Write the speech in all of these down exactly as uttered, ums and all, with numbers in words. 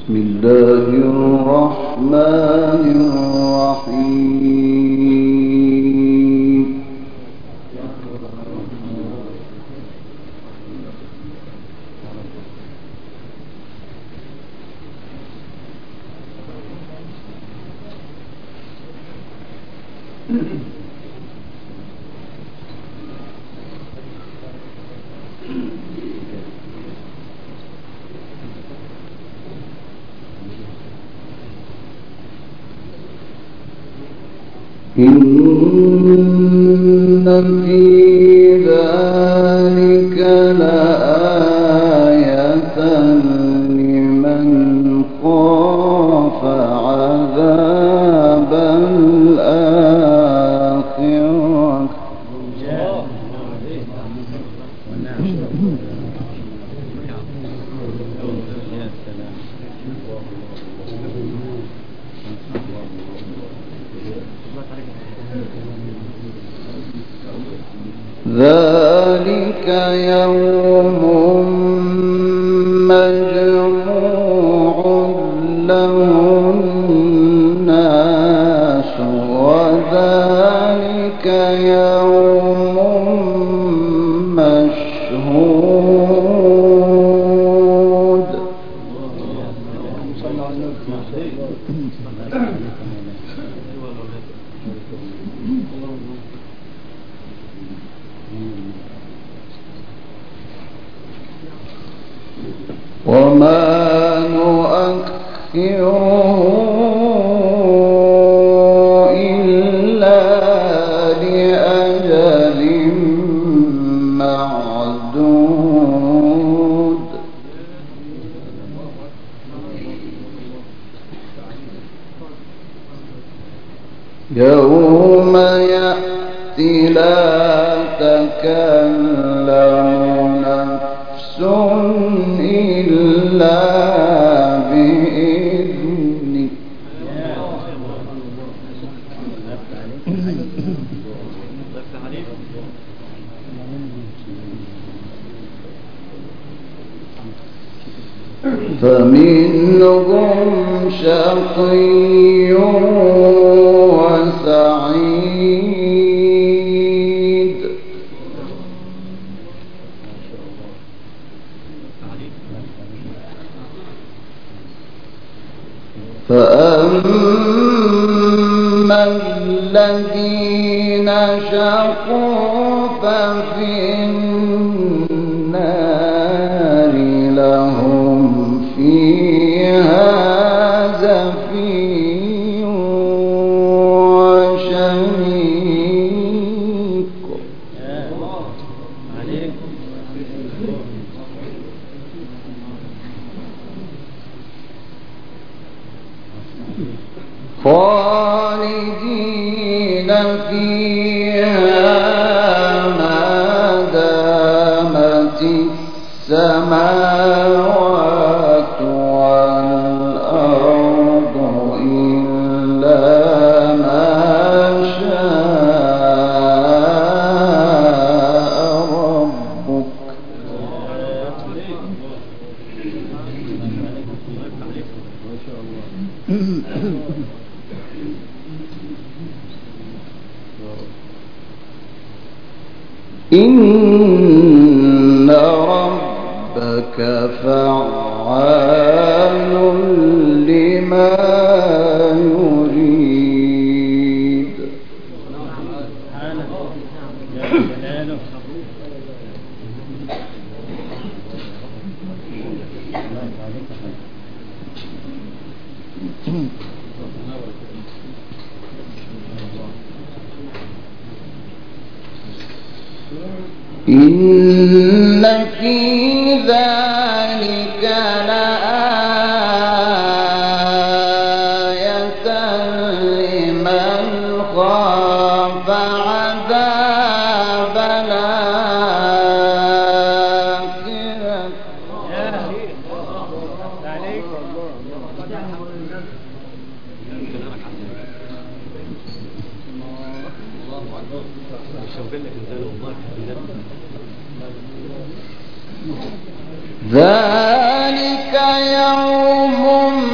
بسم الله الرحمن الرحيم. إن في ذلك لآية لمن خاف عذاب الآخرة. ذلك يوم مجموع له الناس وذلك يوم مشهود. وما نؤخره إلا لأجل معدود. يوم يأتي لا تكلم نفس إلا بإذنه. فمنهم شقي وسعيد. فأما الذين شقوا ففي النار لهم فيها زفير وشهيق. خالدين فيها ما دامت السماوات والأرض إلا ما شاء ربك. إن ربك فعال لما يريد. إن في ذلك لآية لمن خاف عذاب الآخرة. ذلك يوم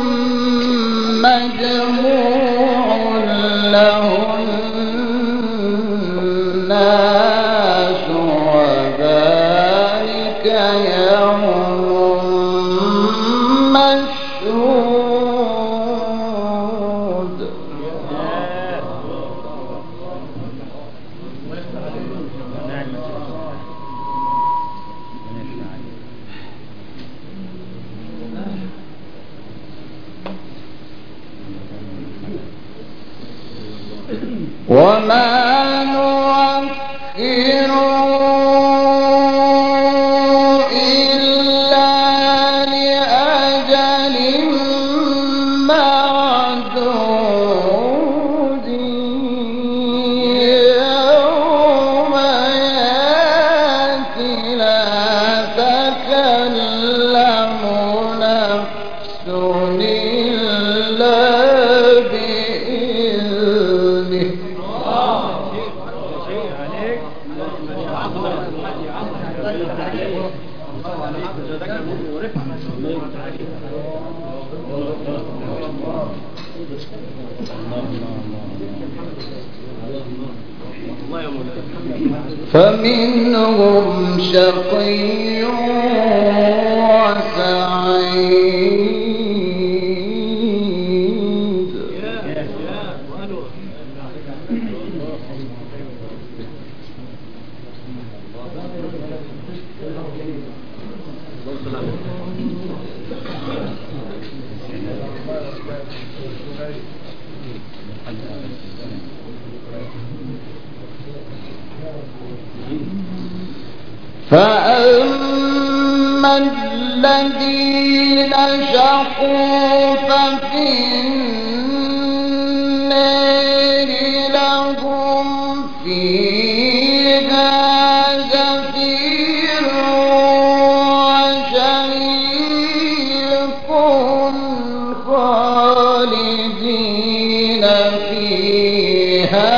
يوم مشهود وما فمنهم شقي وسعيد فأما الذين شقوا ففي النار لهم فيها زفير وشهيق خالدين فيها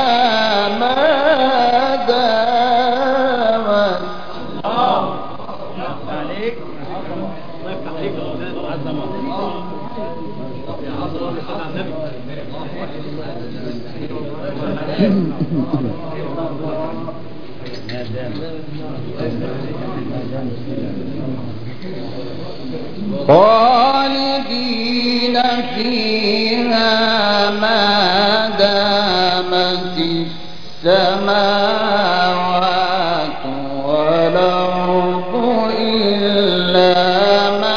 خالدين فيها ما دامت السماوات والأرض إلا ما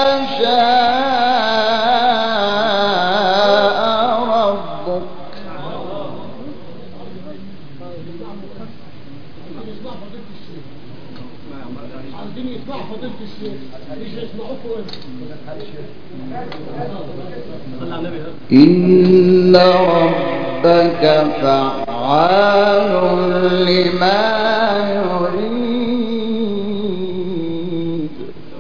شاء ربك عايزين يسمعوا فضيلة الشيخ مش يسمعوكوا إن ربك فعال لما يريد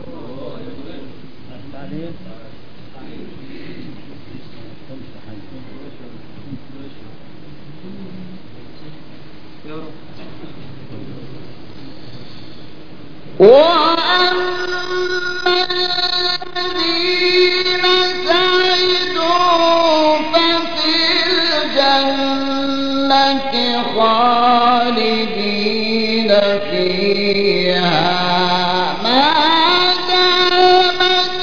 وأما الذين سعدوا ففي الجنة خالدين فيها ما دامت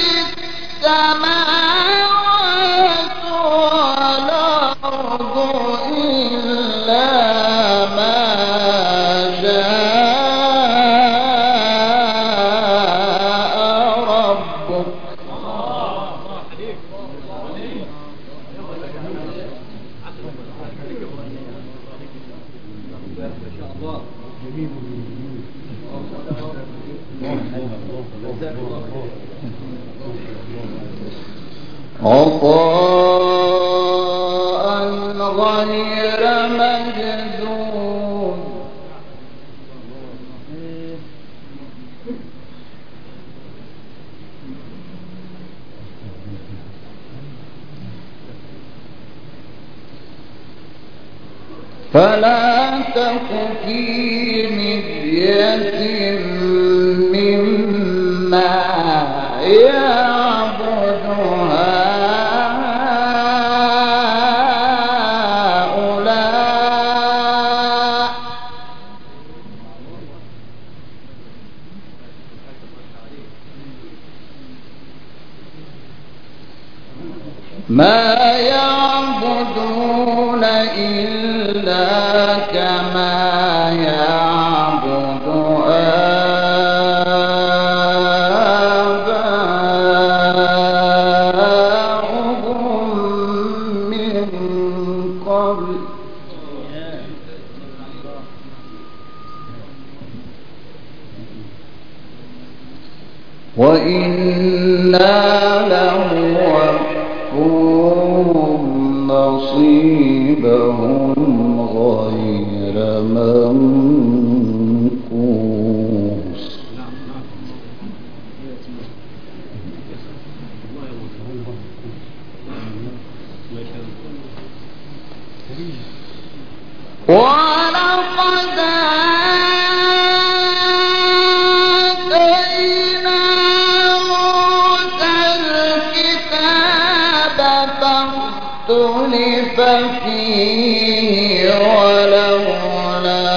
السماوات والأرض إلا ما عطاء غير مجذوذ فلا تك في مرية مما يعبد هؤلاء ما يعبدون إلا كما يعبد آباؤهم من قبل وإنا لموفوهم نصيبهم غير منقوص. ولقد آتينا موسى الكتاب فاختلف فيه ولولا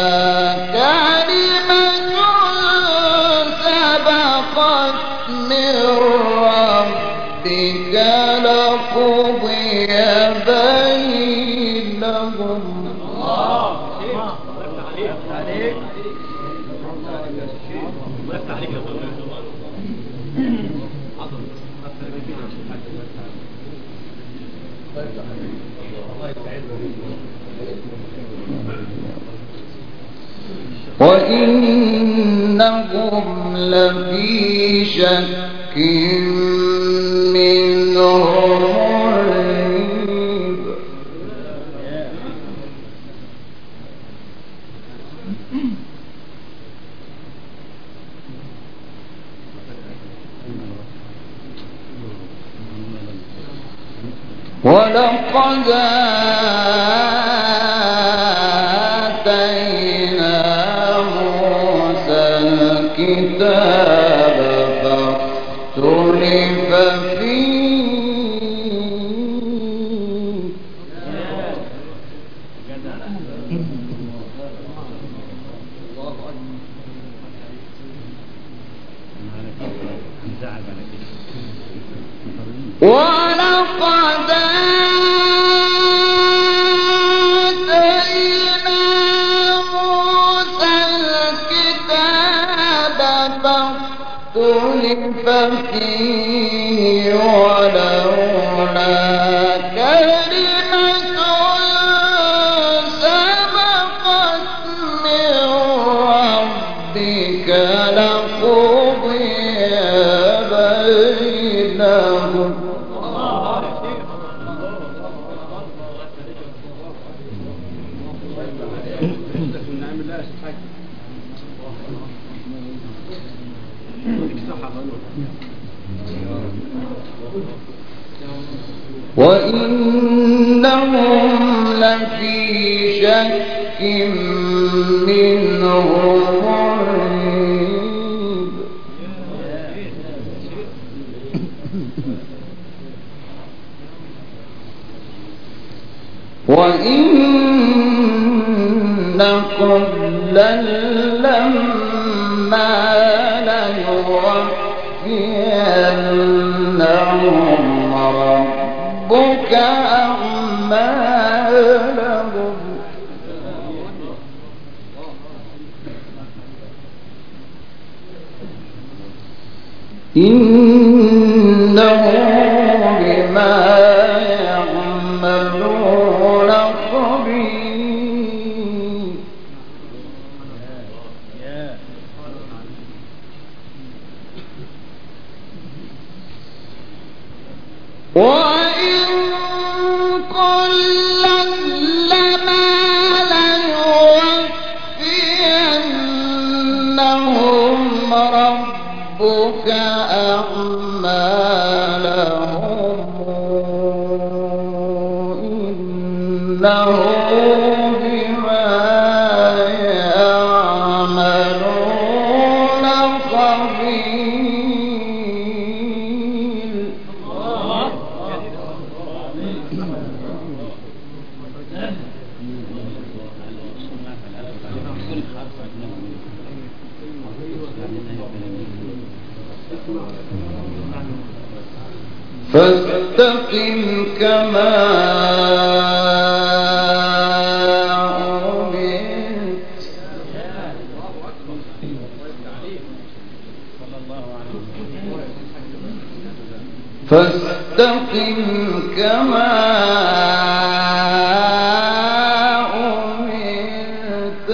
كلمة سبقت من ربك لقضي بينهم. وإنهم لفي شك منه مريب. ولقد آتينا موسى الكتاب فاختلف فيه ولقد آتينا موسى الكتاب فاختلف فيه ولولا كلمة سبقت من ربك لقضي بينهم. وإنهم لفي شك منه مريب. وإن كلا لما ليوفينهم ربك أعمالهم إنه بما يعملون خبير. وإن كلا لما ليوفينهم ربك أعمالهم إنه بما يعملون خبير. فاستقم كما أمرت فاستقم كما أمرت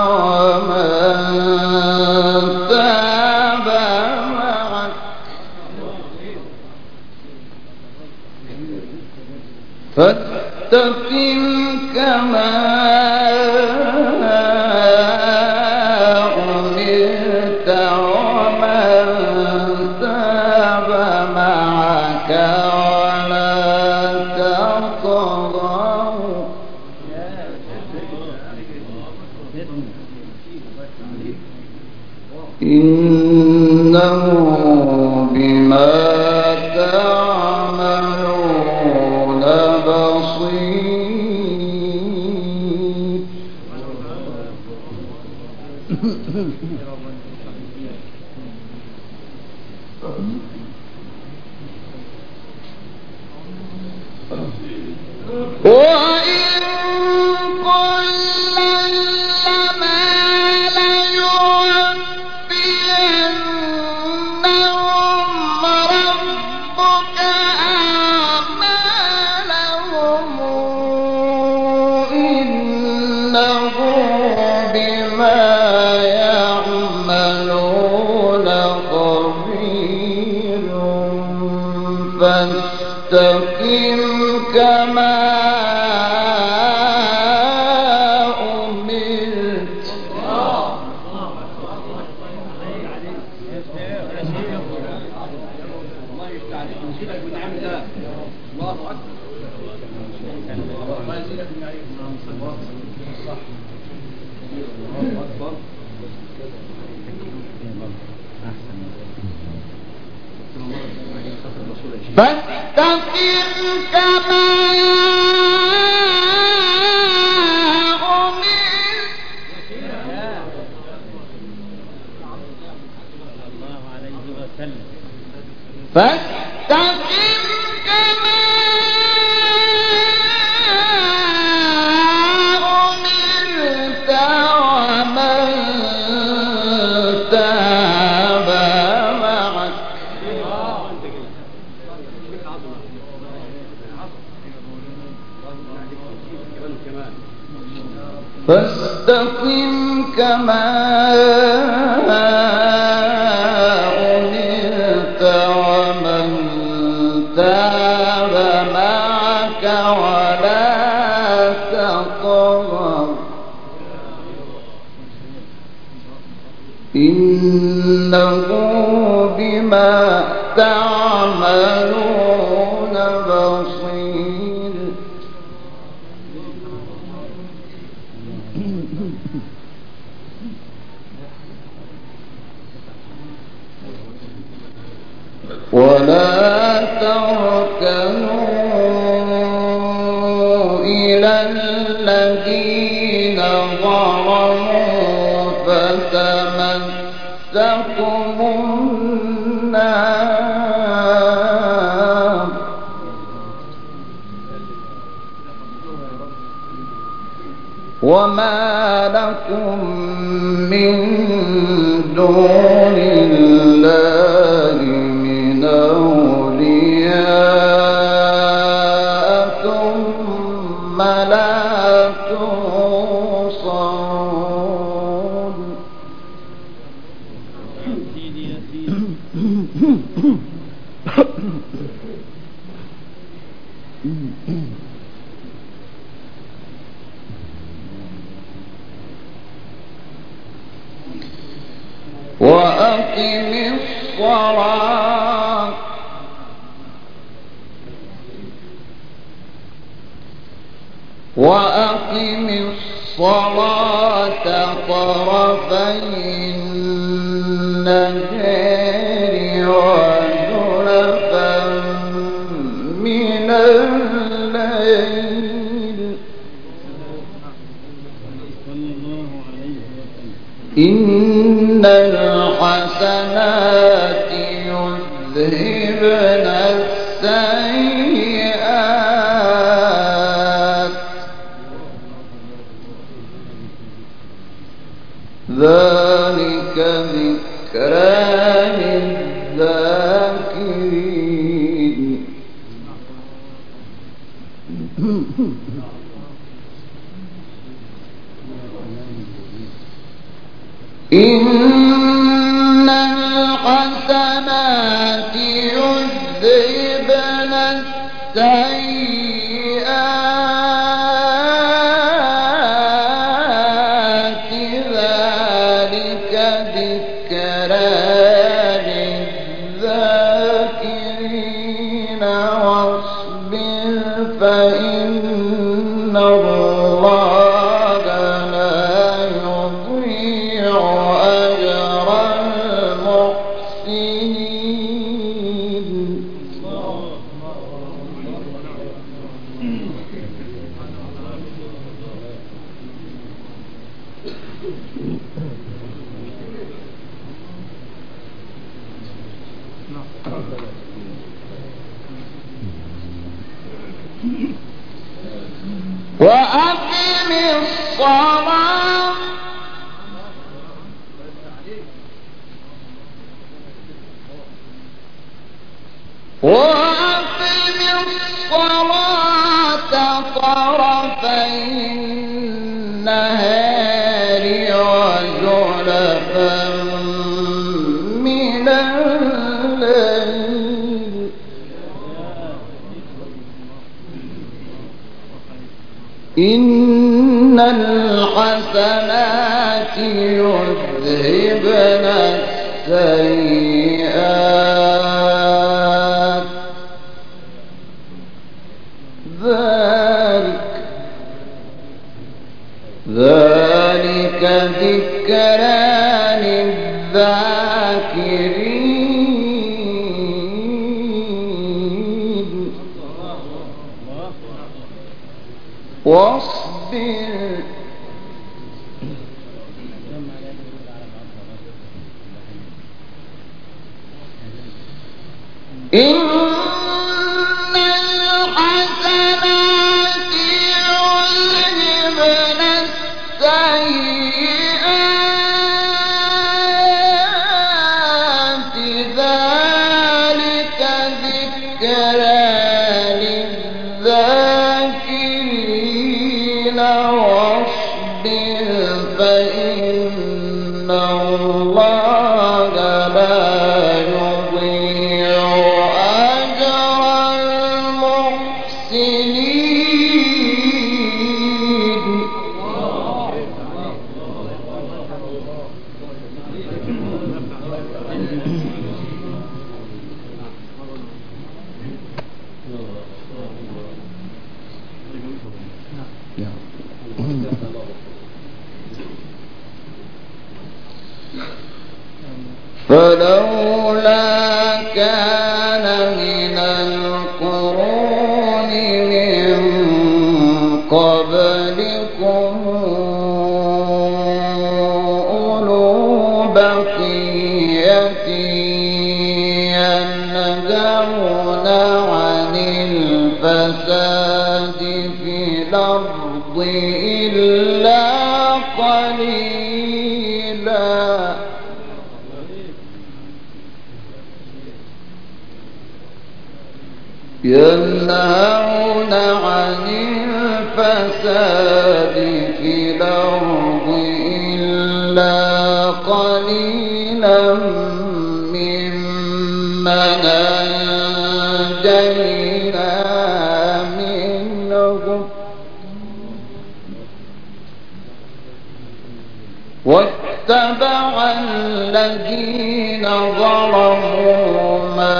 ومن تاب معك فاستقم كما أمرت ومن تاب معك ولا تطغوا إنه بما تعملون بصير وإن كلا لما ليوفينهم ربك أعمالهم إنه بما يعملون خبير فاستقم كما أمرت فاستقم كما فاستقم كما أمرت ومن تاب معك فاستقم كما تاب معك ولا تطغوا إنه بما تعملون بصير ولا تركنوا إلى الذين ظلموا فتمسكم النار وما لكم من دون الله من أولياء ثم لا تنصرون وأقم الصلاة وأقم الصلاة طرفي النهار وزلفا من الليل إن الحسنات يذهبن السيئات للذاكرين إن الحسنات يذهبن السيئات ذلك ذكرى للذاكرين واصبر فإن الله لا يضيع أجر المحسنين وأقم الصلاة وأقم الصلاة طرفي النهار وزلفا من الليل إن الحسنات يذهبن السيئات ذلك ذلك ذكرى للذاكرين واصبر إن الحسنات يذهبن السيئات ذلك ذكرى للذاكرين واصبر فإن الله لا يضيع أجر المحسنين فلولا كان من القرون من قبلكم أولو بقية ينهون عن الفساد في الأرض إلا قليلا ينهون عن الفساد في الأرض إلا قليلا ممن أنجينا منهم واتبع الذين ظلموا ما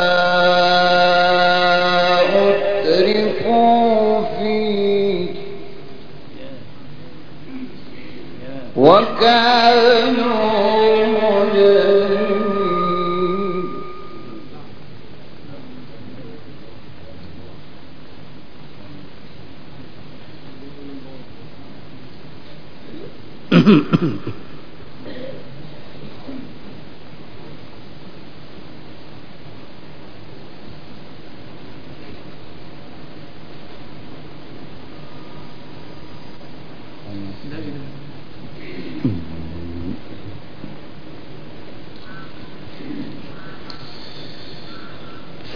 وكانوا مجرمين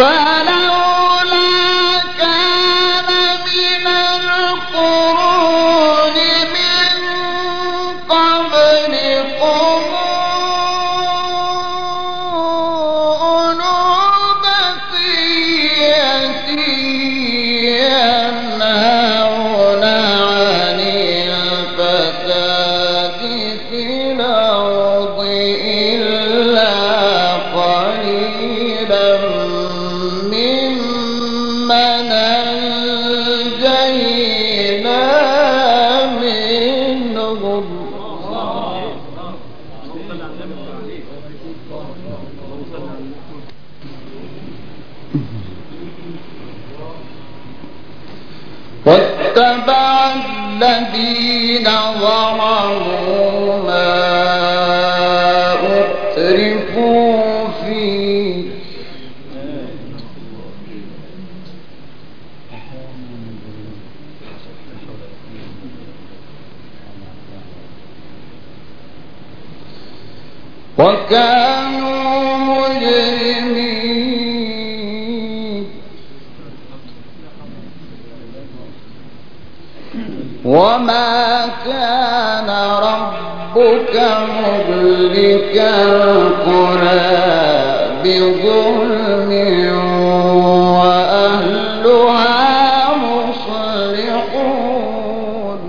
واتبع الذين ظلموا ما أترفوا فيه وكانوا مجرمين وما كان ربك مهلك القرى بظلم وأهلها مصلحون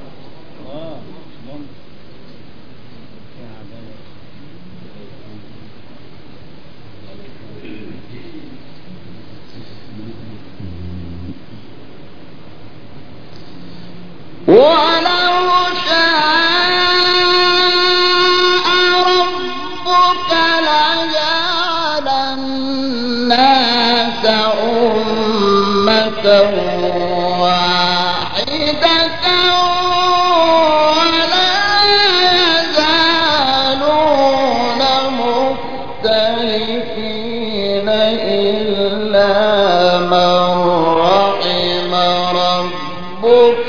ولو شاء ربك لجعل الناس أمة واحدة ولا يزالون مختلفين إلا من رحم ربك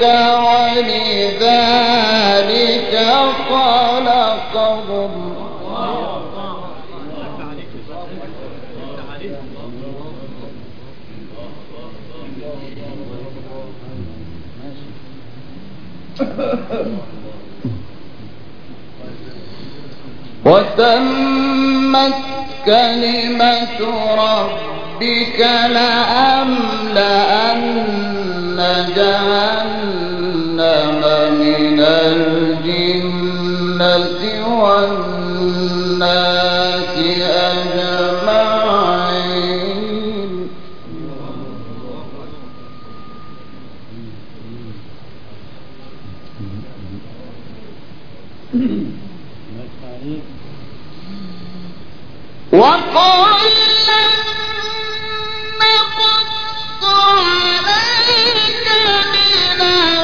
ولذلك خلقهم وتمت كلمة ربك لأملأن جهنم من الجنة والناس أجمعين وقلنا نقص عليك من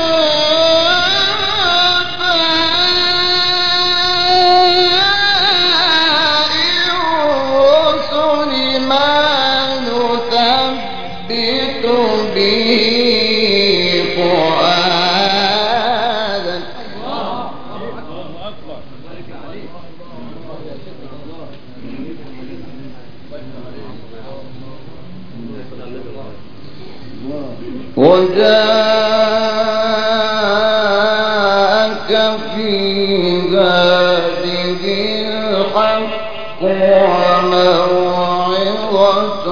أنباء الرسل ما نثبت به فؤادك وجاءك في هذه الحق وموعظة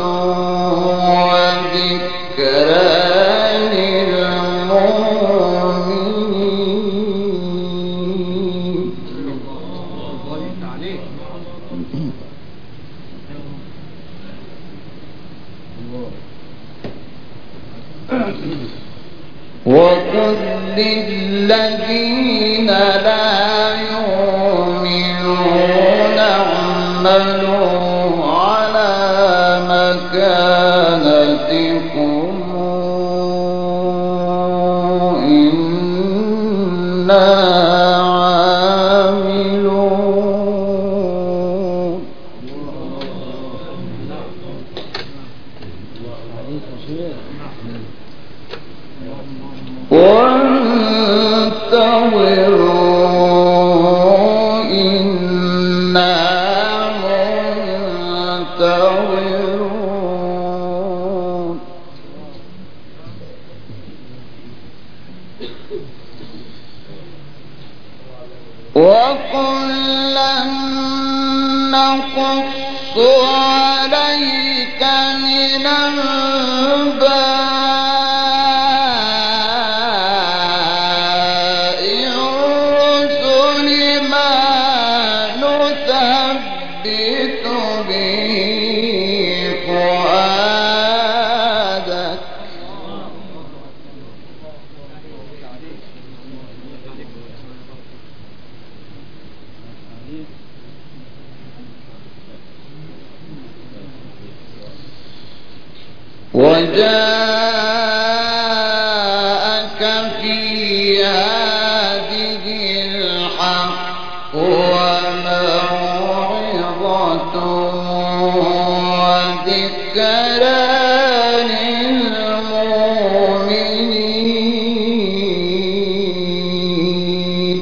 وذكرى للمؤمنين وقل للذين لا يؤمنون اعملوا على مكانتكم إنا عاملون وانتظروا إنا منتظرون نقص عليك من أنباء الرسل ما نثبت به فؤادك وجاءك في هذه الحق وموعظة وذكرى للمؤمنين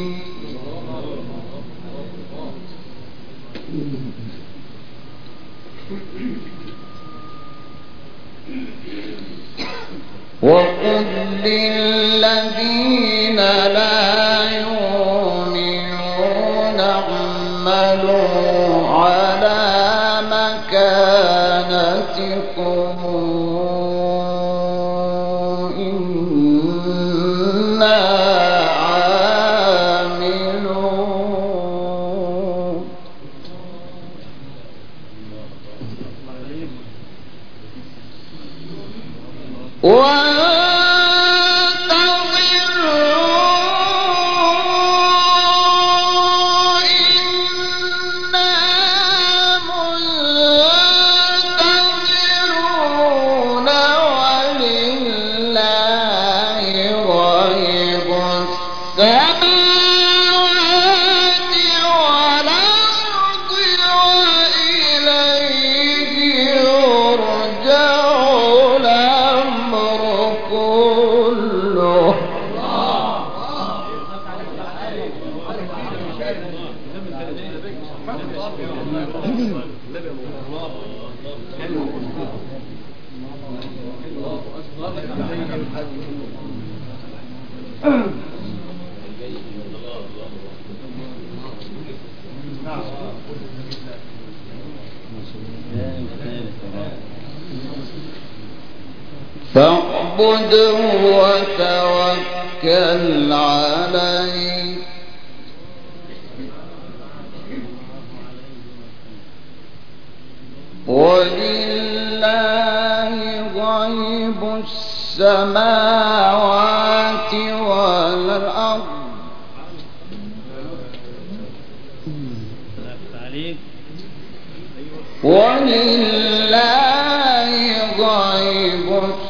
وقل للذين لا يؤمنون اعملوا على مكانتكم إنا عاملون فاعبده وتوكل عليه ولله غيب السماوات والأرض ولله غيب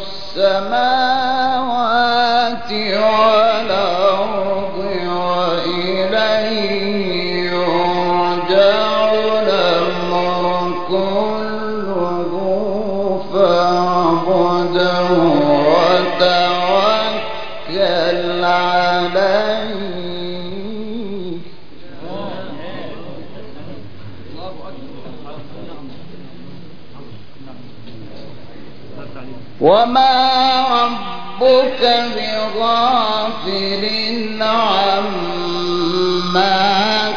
السماوات والأرض وإليه يرجع الأمر كله فاعبده وتوكل عليه وما ربك بغافل عما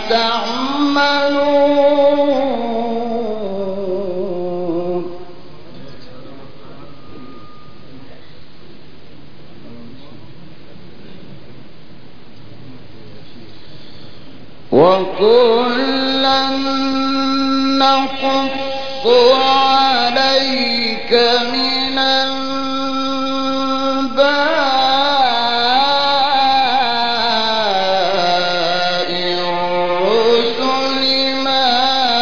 تعملون وكلا نقص عليك من أنباء الرسل ما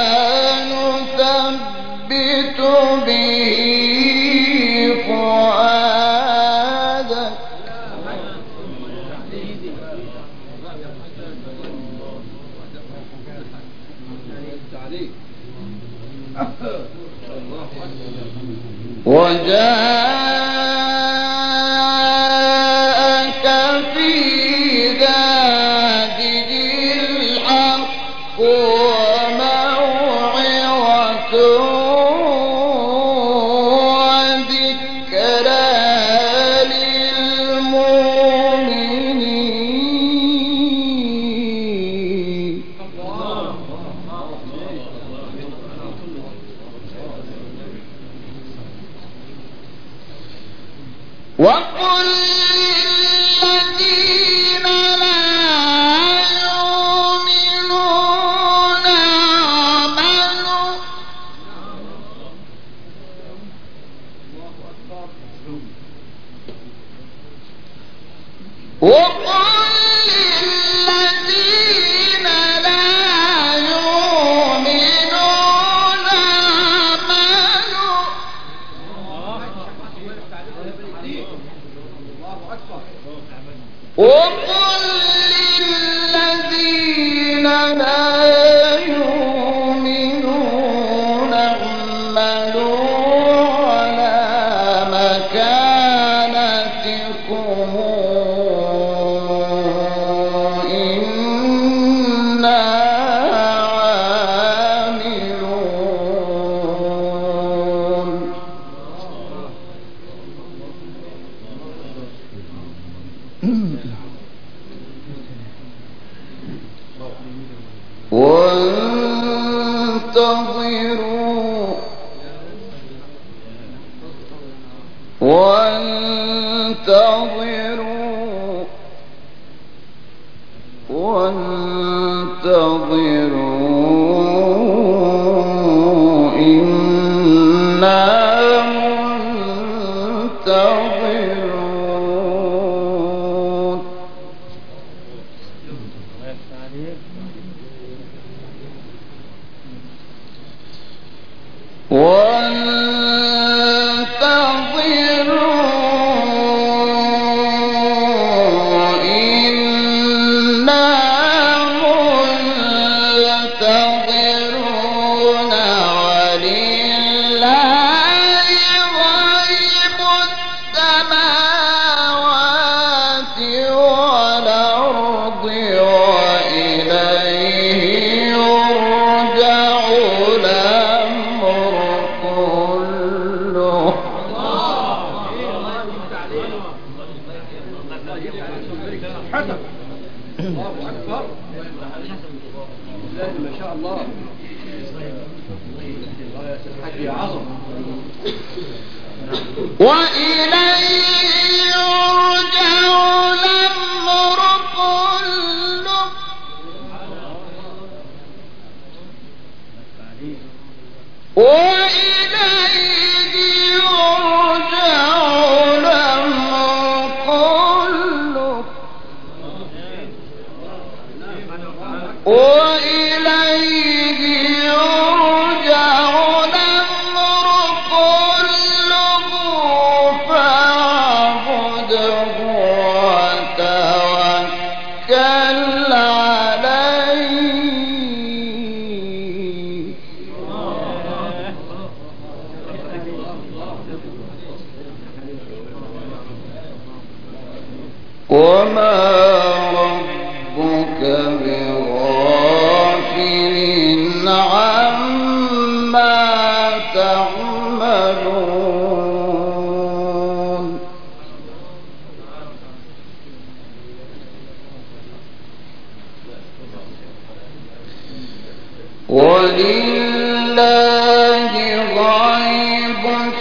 نثبت به فؤادك وجاءك في هذه الحق وموعظة وذكرى للمؤمنين وقل للذين لا يؤمنون اعملوا وقل للذين لا يؤمنون اعملوا وقل للذين لا يؤمنون اعملوا على مكانتكم إنا عاملون وانتظروا وانتظروا وانتظروا إنا منتظرون وانتظروا إنا منتظرون ولله غيب السماوات والأرض وإليه يرجع الأمر كله حسن الله أكبر ما شاء الله الحاج يا عظم وإليه يرجع الأمر كله وإليه يرجع الأمر كله وإليه يرجع الأمر كله فاعبده وتوكل عليه وما ربك بغافل عما تعملون ولله غيب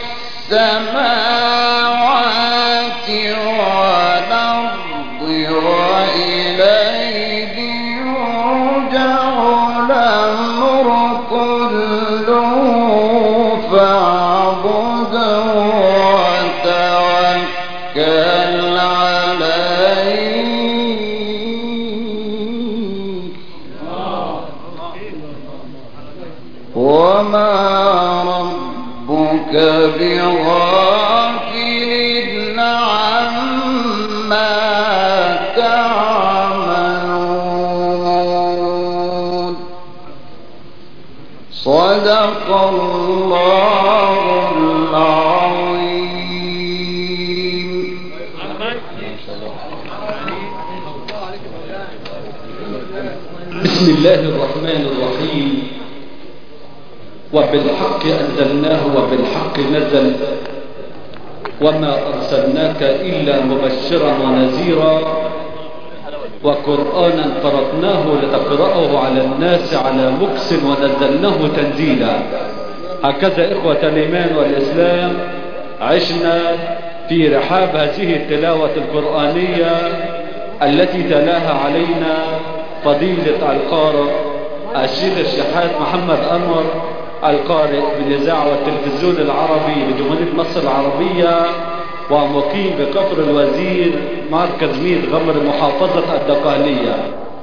السماوات والأرض وإليه يرجع الأمر كله فاعبده وتوكل عليه وما ربك بغافل عما تعملون صدق الله العظيم. بسم الله الرحمن الرحيم. وبالحق أنزلناه وبالحق نزل وما أرسلناك إلا مبشرا ونذيرا وقرآنا فرضناه لتقرأه على الناس على مكس ونزلناه تنزيلا. هكذا إخوة الإيمان والإسلام عشنا في رحاب هذه التلاوة القرآنية التي تلاها علينا فضيلة القارئ الشيخ الشحات محمد أنور، القارئ بالإذاعة والتلفزيون العربي لجمهورية مصر العربية، ومقيم بكفر الوزير مركز ميت غمر محافظة الدقهلية.